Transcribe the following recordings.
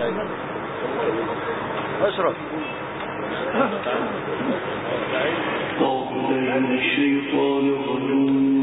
أشرف من الشيطان الرجيم.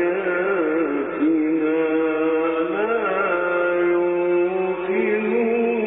يوقنون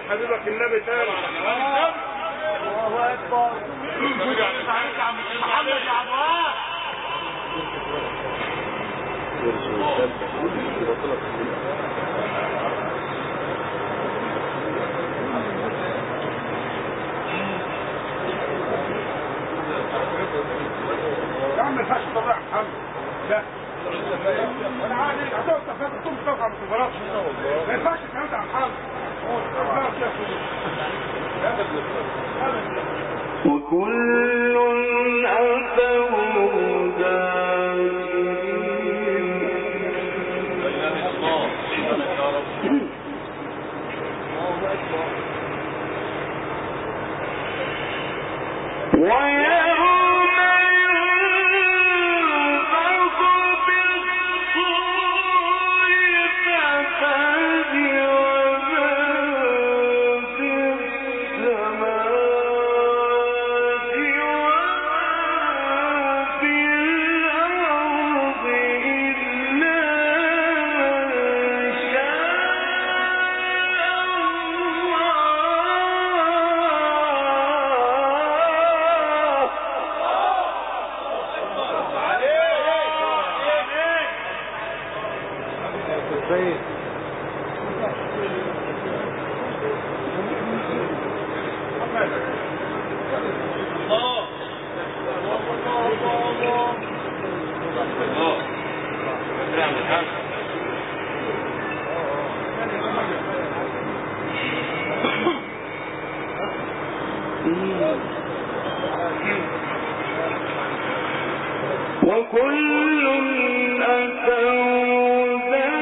حبيبك النبي تاني. الله اكبر. محمد يا عباس. يا عم الفاش طلع يا محمد. لا انا عادي هتقعد تفكر طول الصفحه ما تغلطش. ما ينفعش الكلام ده يا محمد. وكل أتوه داخلين. ويوم ينفخ بالصور ففزع من في السماوات ومن في الأرض إلا من شاء وكل أتوا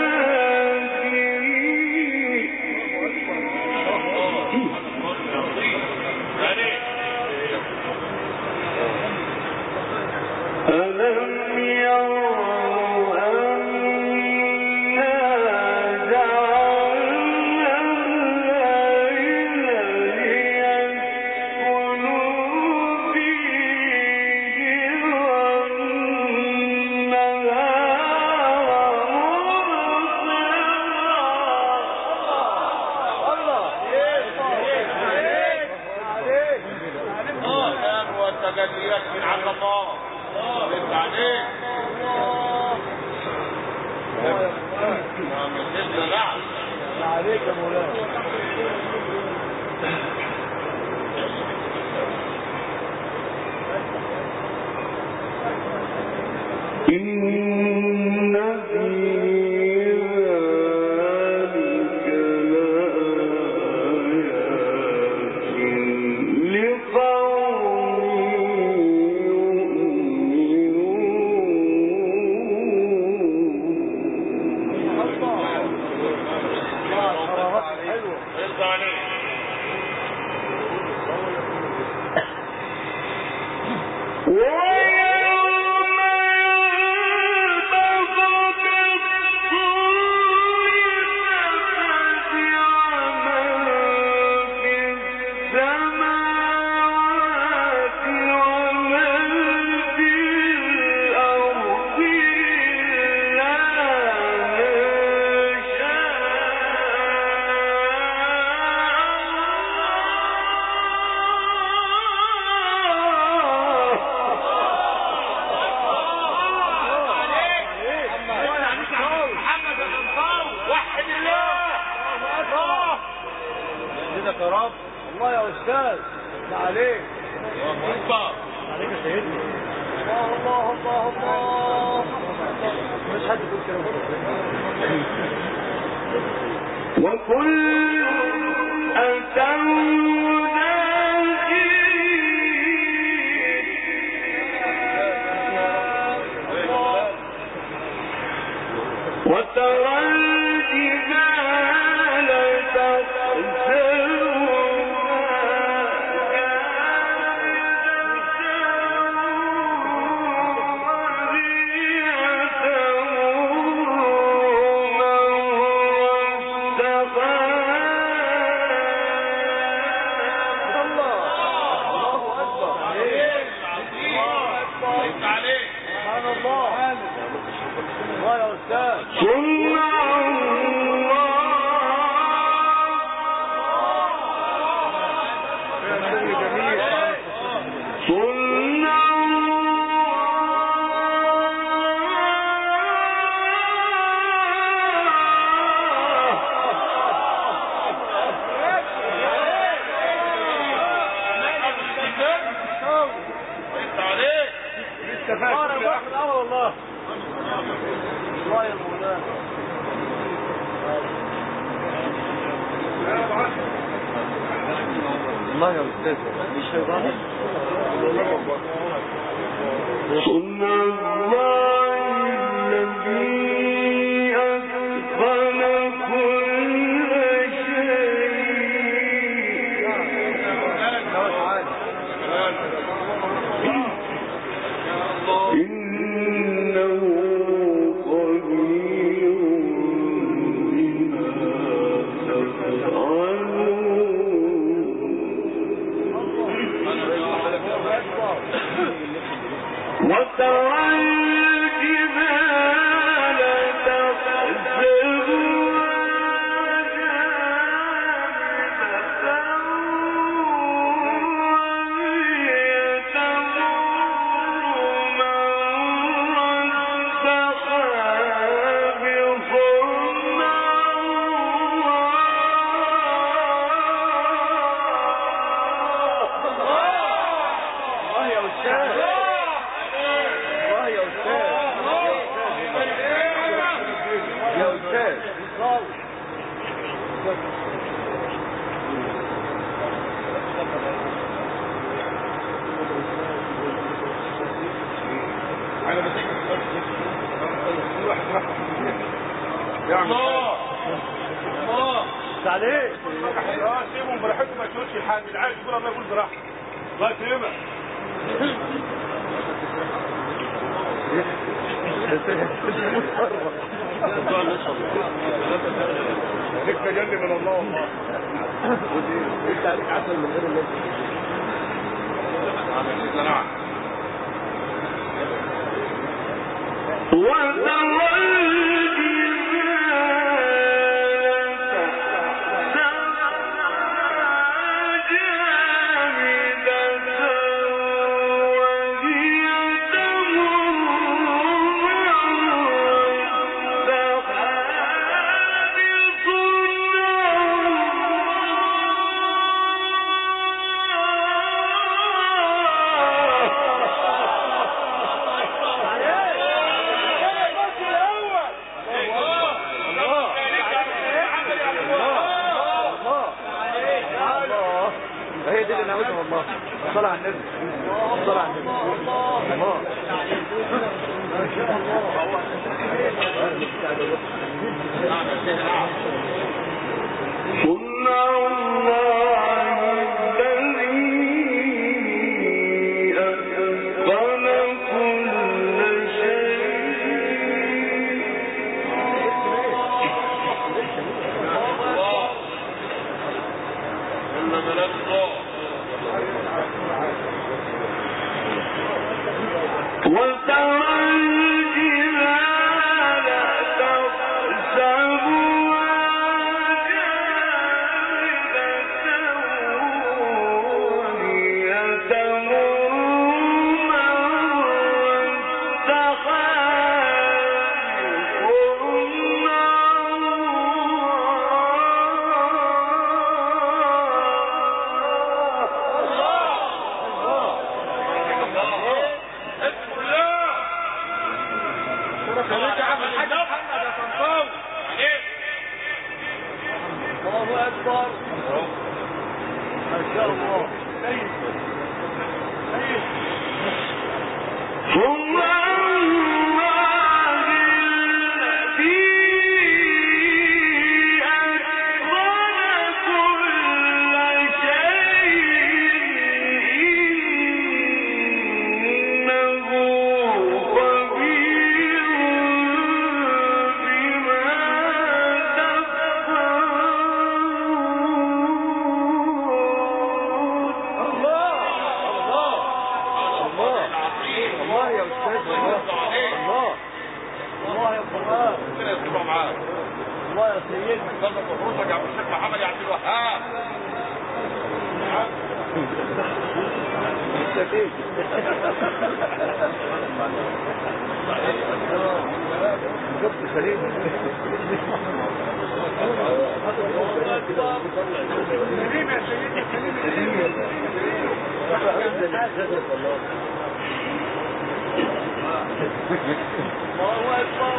ألم يروا أنا جعلنا الليل ليسكنوا فيه والنهار مبصرا. والتجليات من عند الله. انت عليك. عليك يا مولانا. إن في ذلك لآيات لقوم الله يا أستاذ. عليك. عليك يا سيدنا. الله الله الله. مش حد يقول كده. وكل أتوا وترى الجبال والله يا أستاذ مش هيضاعف صنع الله الذي أتقن كل شيء إنه خبير بما تفعلون وترى الجبال تحسبها جامدة وهي تمر مر السحاب الله يا أستاذ يا أستاذ انا بديك يا الله الله عليك سيبهم براحتهم ما تقولش حاجه العادي يقول الله يقول براحته الله يكرمك ليك تجلي من الله والله انت عليك عسل من غير الناس هي دي اللي نعوذها والله صلى على النبي صلى على النبي الله ما شاء الله صنع الله الذي أتقن كل شيء وترى الجبال تحسبها جامدة وهي تمر مر الله أكبر ما شاء الله ثم الله الذي أتقن كل شيء إنه خبير بما تفعلون الله يا أستاذ الله الله يا فضال الله يا سيدي روسك يا عبد الشيخ محمد يا عبد الوهاب جبت خليل كريم يا سيدي كريم الله أكبر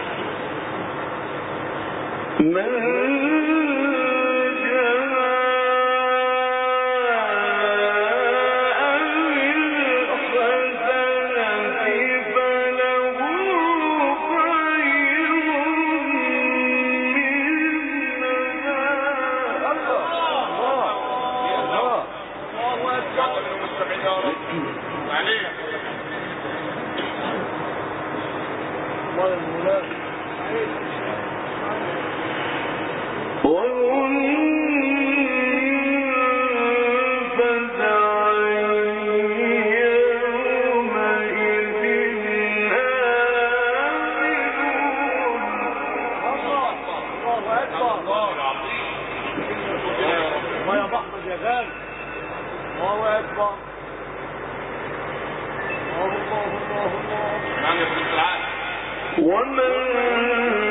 من جاء يا غالي. الله اكبر. الله الله الله. نعم يا فندم العالم. ومن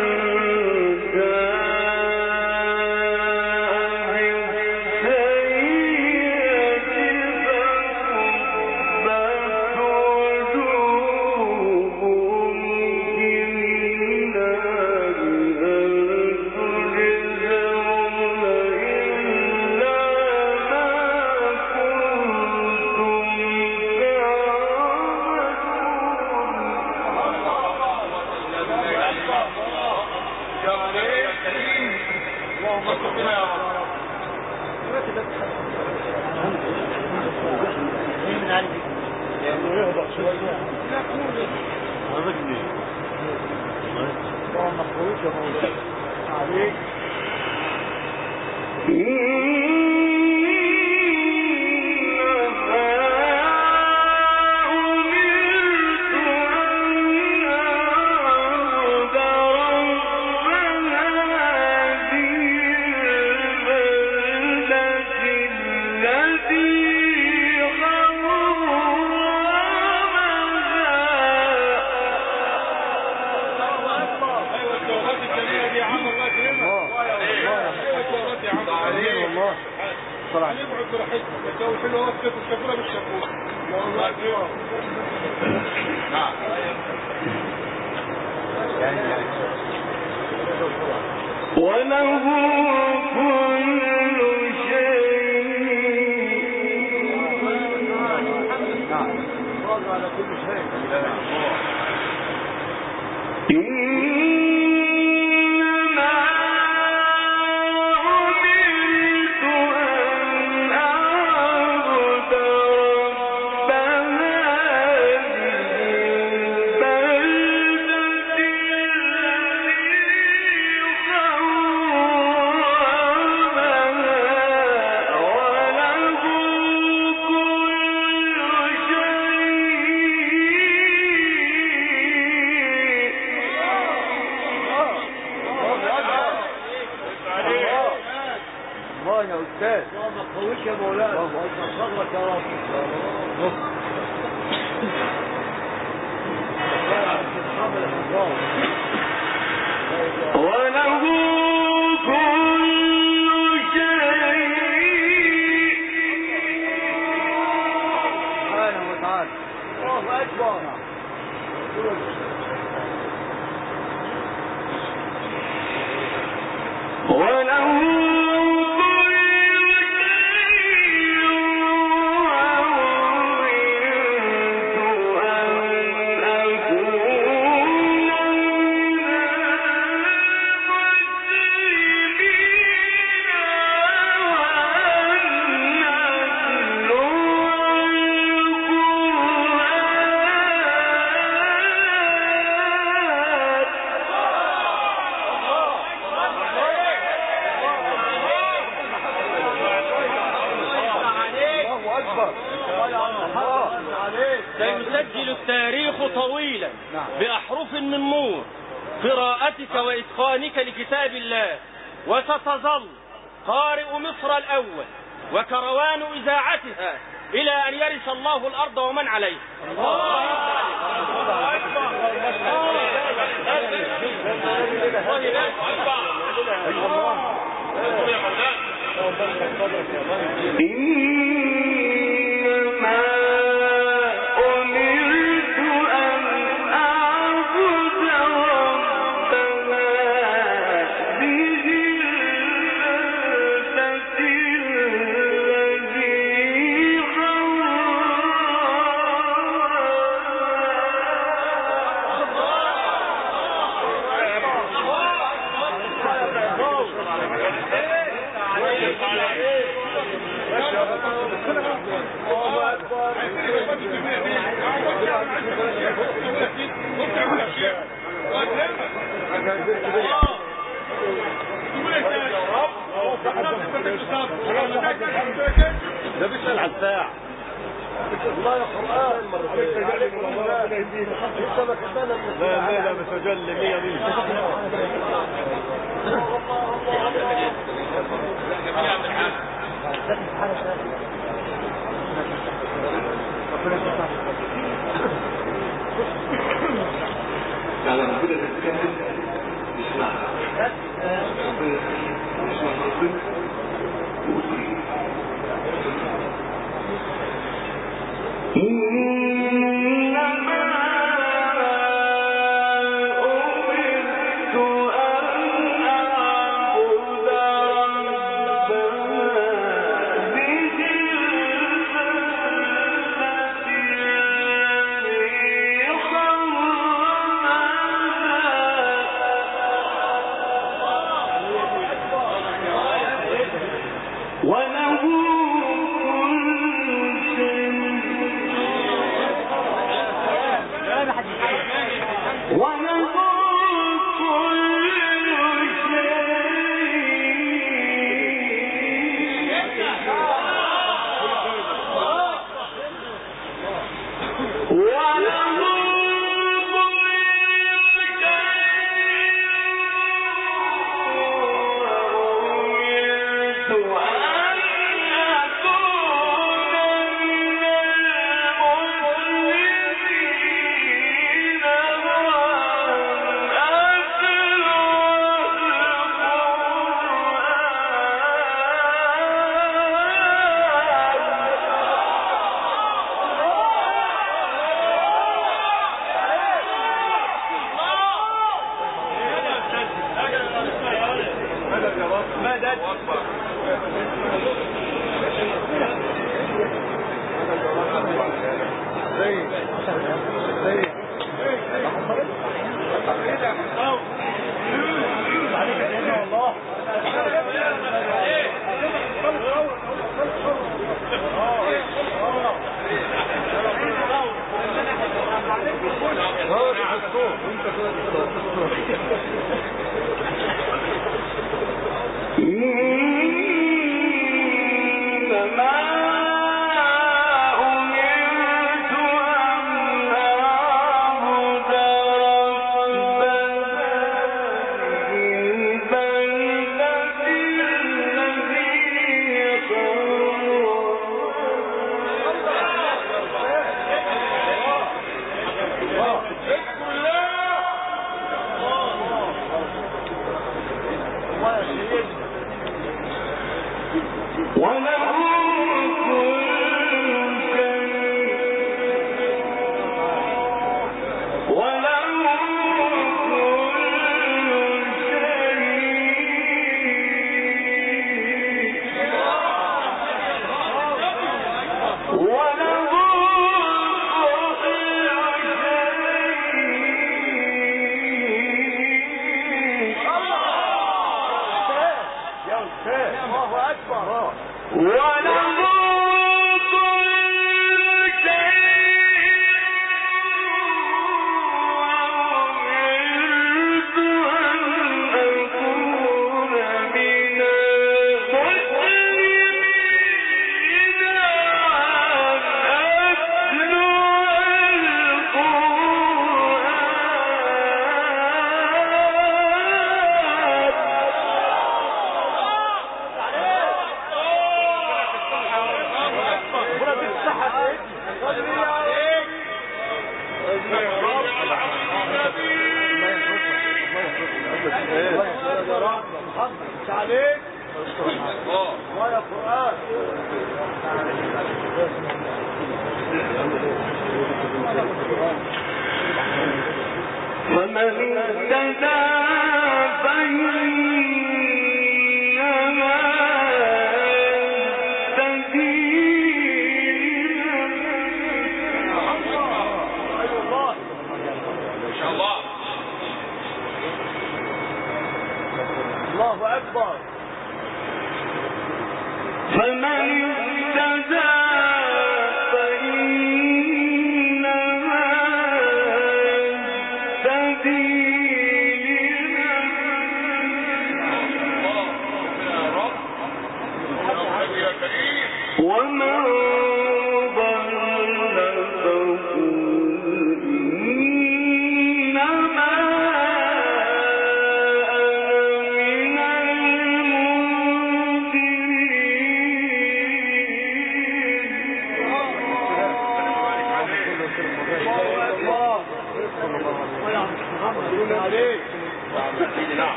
وله كل سيسجل التاريخ طويلا بأحرف من نور قراءتك وإتقانك لكتاب الله، وستظل قارئ مصر الأول وكروان إذاعتها إلى أن يرث الله الأرض ومن عليها. ده بيسأل على الساعة. الله يا قرآن لا بسجل 100 على ربنا تتكلم اسمع اسمع ربنا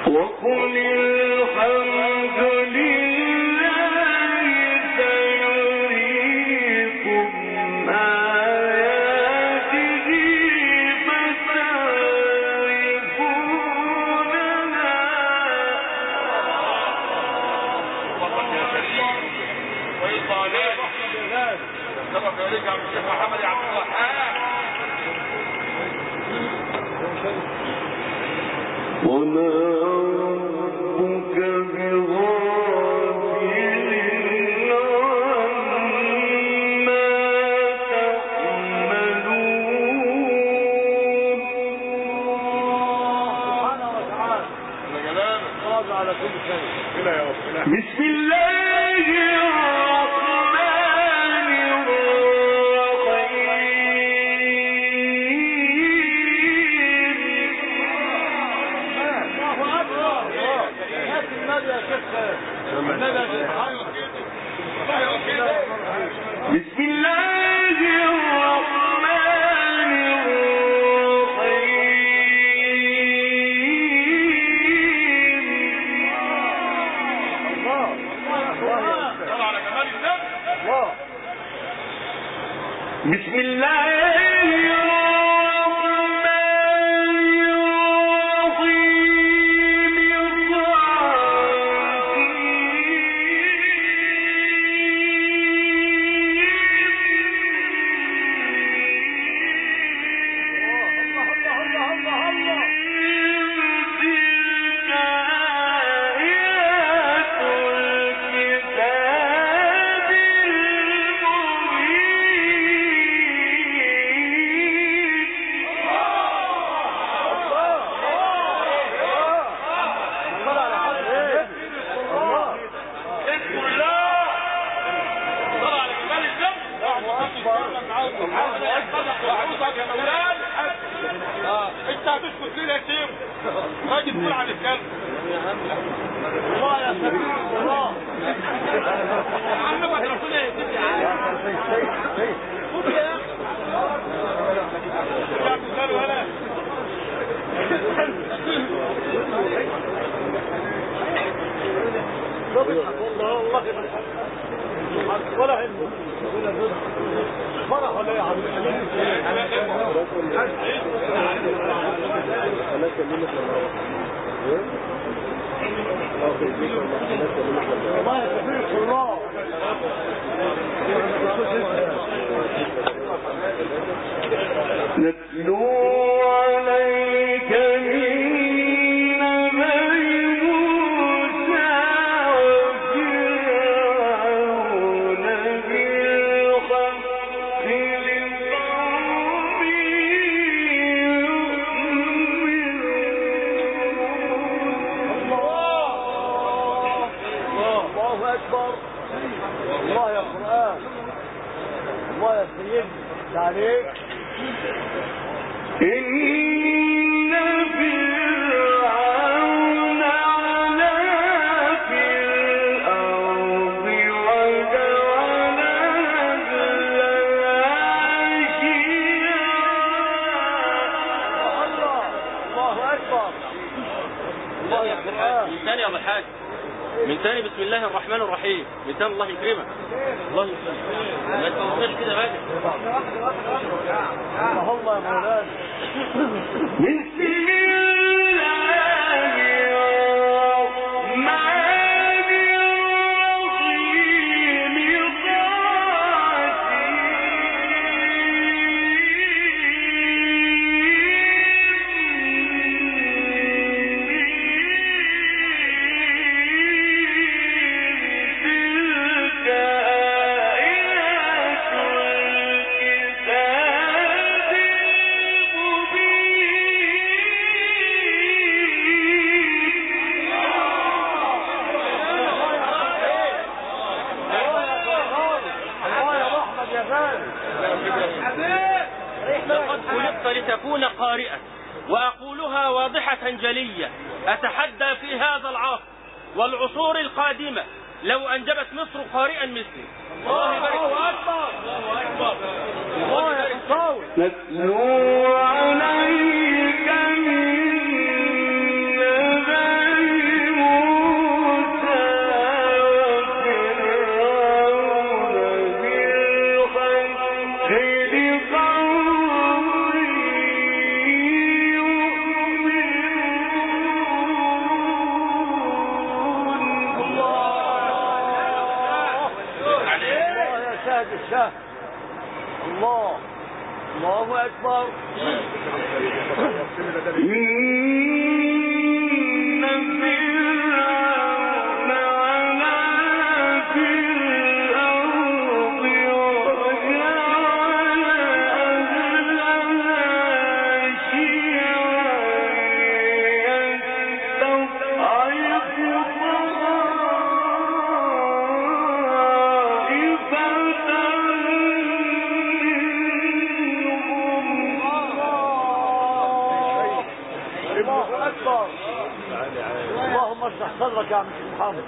وقل الحمد لله سيريكم آياته فتعرفونها ويطلع عليه سبق يرجع من الشيخ محمد عبد الوهاب وما ربك بغافل عما تعملون سبحانه وتعالى قادر على كل شيء. بسم الله الرحمن بسم الله الرحمن الرحيم بسم الله انت هتسكت ليه يا سيم؟ راجل تقول عن الكلب الله يا سبيل الله عمك ربنا يهديك يا عم قول يا اخي يا ولا والله ولا علم فرح ولا يا عم الله يسلمك الله نتلو عليك من نبأ موسى وفرعون بالحق لقوم يؤمنون. الله أكبر الله يا قرآن الله يا سيدي عليك إن فرعون علا في الأرض وجعل أهلها شيعا. الله أكبر الله يا قرآن من ثاني يا ابو الحاج من ثاني بسم الله الرحمن الرحيم من ثاني الله يكرمك الله يكرمك ما توصلش كده بقى الله يا مولانا بسم الله الرحمن الرحيم تلك آيات الكتاب لقد خلقت لتكون قارئا وأقولها واضحة جلية. أتحدى في هذا العصر والعصور القادمة لو أنجبت مصر قارئا مثلي. الله يبارك فيك. الله أكبر الله أكبر. نتلو عليك من نبأ زاد الشهر. الله الله أكبر. اللهم اشرح صدرك يا عم محمد.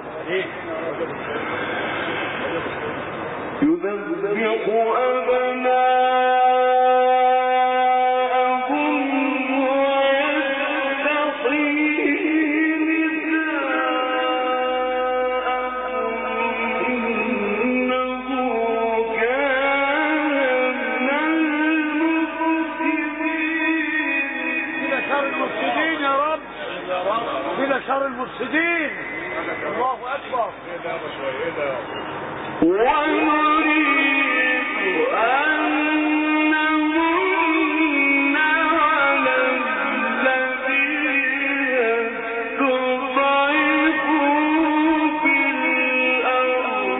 يذبح أبناءهم ويستحيي نساءهم إنه كان من المفسدين. إلى شر المفسدين يا رب، إلى شر المفسدين. الله أكبر. ونريد أن نمن على الذين استضعفوا في الأرض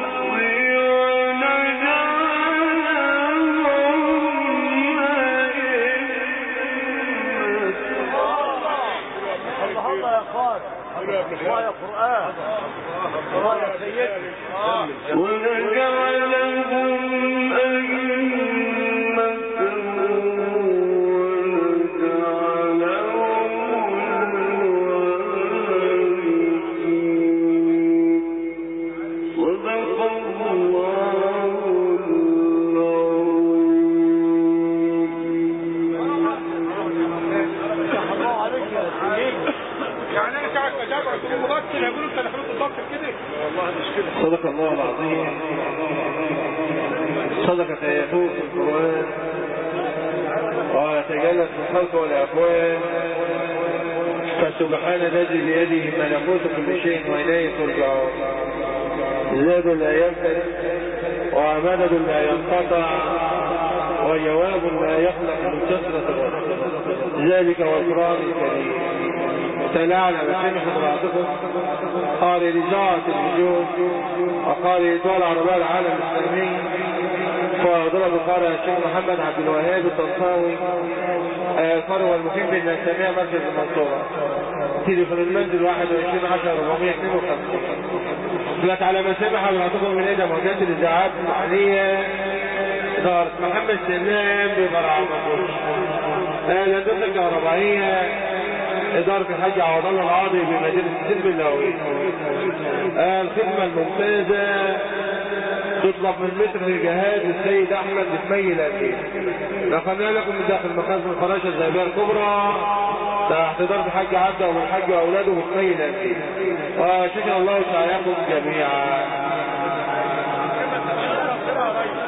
الله الله يا خالد. الله يا قرآن. الله يا سيدي. ونجعلهم أئمة ونجعلهم صدق الله الله عليك يا سيدي. يعني انا ساعه ما جابر تقول مغسل هيقولوا انت دخلت الضغط كده. والله مش كده. صدق الله العظيم. صدقت آياته في القرآن وتجلت في الخلق والأكوان. فسبحان الذي بيده ملكوت كل شيء وإليه ترجعون. زاد لا ينفد ومدد لا ينقطع وجواب لا يخلق من كثرة الرد. ذلك هو القرآن الكريم. تلاعنا بسن حضراتكم قارئ لإذاعة الوجود وقارئ الدول العربية العالم الإسلامي وضرب قارئ الشيخ محمد عبد الوهاب الطنطاوي قارئ والمقيم بالنسامية مركز المنصورة. تليفون المنزل 2110-452. طلعت على مسامح حضراتكم من إيدا موجات الإذاعات المحلية إدارة محمد سلام بفرع مصر. الهندسة الكهربائية إدارة الحاج عوض الله العاضي بمدينة السلم اللاوي. الخدمة الممتازة تطلب من متر الجهاز السيد أحمد اسماعيل الأمين. نقلنا لكم من داخل مخازن الفراشة الذهبية الكبرى تحت إدارة الحاج عبده والحاج وأولاده اسماعيل الأمين. وشكر الله سعيكم جميعا.